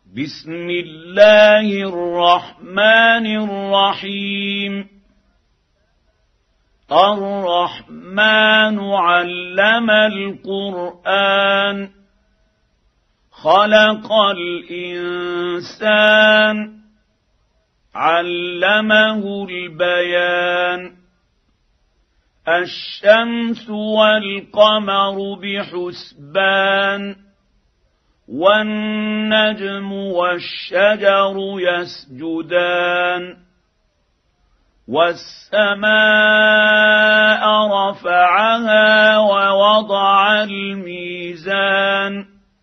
بسم الله الرحمن الرحيم الرحمن علم القرآن خلق الإنسان علمه البيان الشمس والقمر بحسبان والنجم والشجر يسجدان والسماء رفعها ووضع الميزان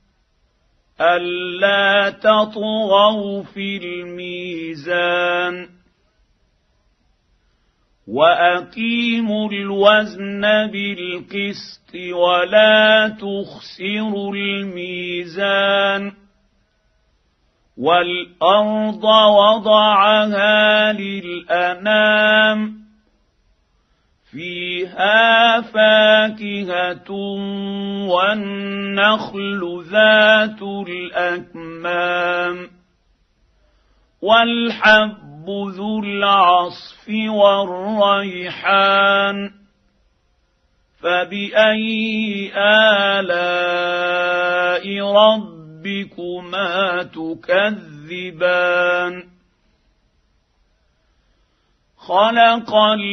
ألا تطغوا في الميزان وأقيموا الوزن بالقسط ولا تخسروا الميزان والأرض وضعها للأنام فيها فاكهة والنخل ذات الأكمام والحب ذو العصف والريحان فبأي آلاء ربكما تكذبان خلق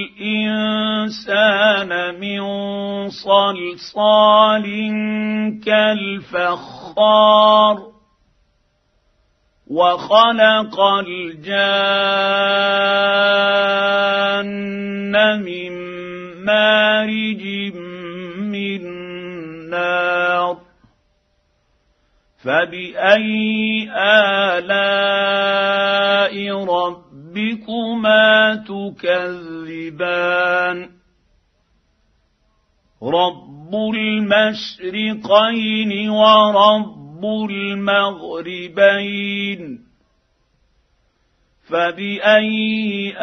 الإنسان من صلصال كالفخار وخلق الجان من مارج من نار فبأي آلاء ربكما تكذبان رب المشرقين ورب المغربين فبأي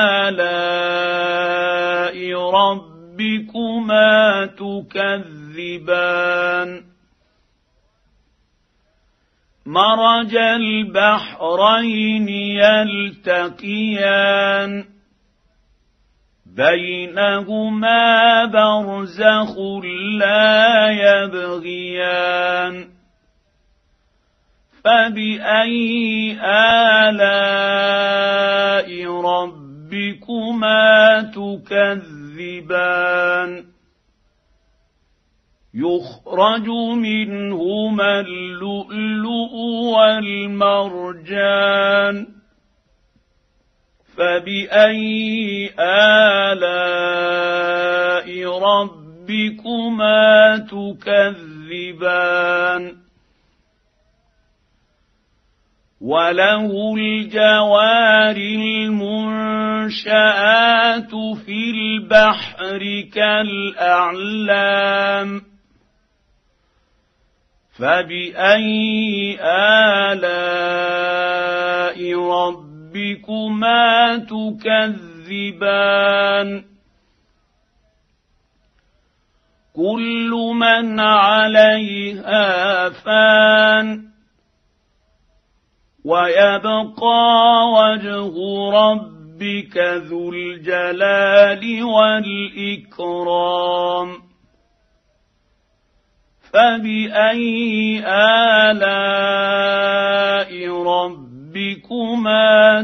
آلاء ربكما تكذبان مرج البحرين يلتقيان بينهما برزخ لا يبغيان فبأي آلاء ربكما تكذبان يخرج منهما اللؤلؤ والمرجان فبأي آلاء ربكما تكذبان وله الجوار المنشآت في البحر كالأعلام فبأي آلاء ربكما تكذبان كل من عليها فان ويبقى وجه ربك ذو الجلال والإكرام فبأي آلاء ربكما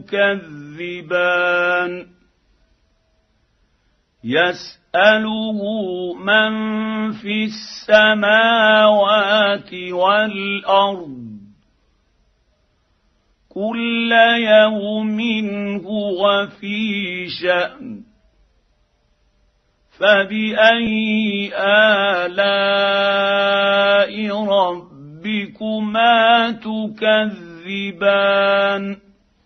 تكذبان يسأله من في السماوات والأرض كل يوم هو في شأن فبأي آلاء ربكما تكذبان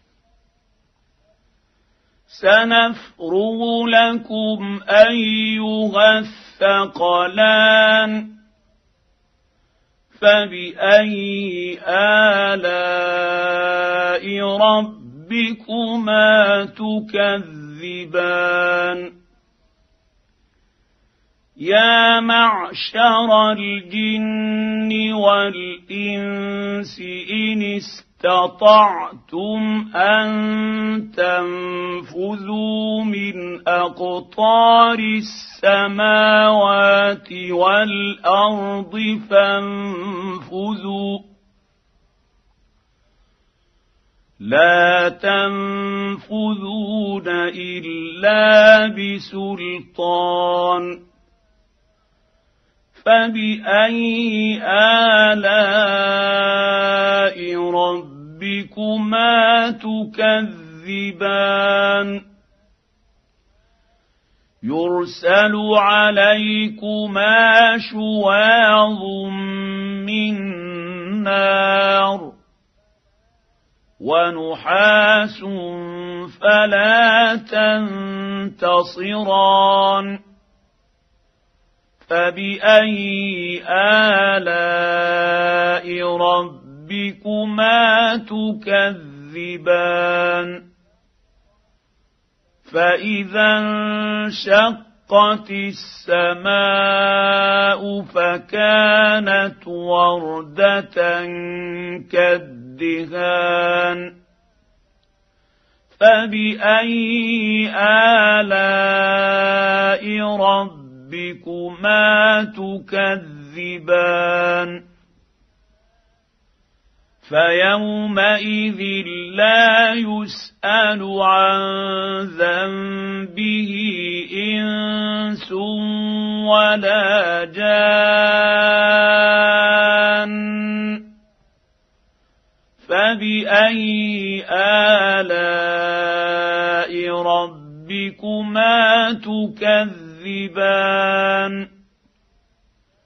سنفرغ لكم أيها الثقلان فبأي آلاء ربكما تكذبان يا معشر الجن والإنس إن استطعتم أن تنفذوا من أقطار السماوات والأرض فانفذوا لا تنفذون إلا بسلطان فبأي آلاء ربكما تكذبان يرسل عليكما شواظ من نار ونحاس فلا تنتصران فبأي آلاء ربكما تكذبان فإذا انشقت السماء فكانت وردة كالدهان فبأي آلاء ربكما تكذبان فيومئذ لا يسأل عن ذنبه إنس ولا جان فبأي آلاء ربكما تكذبان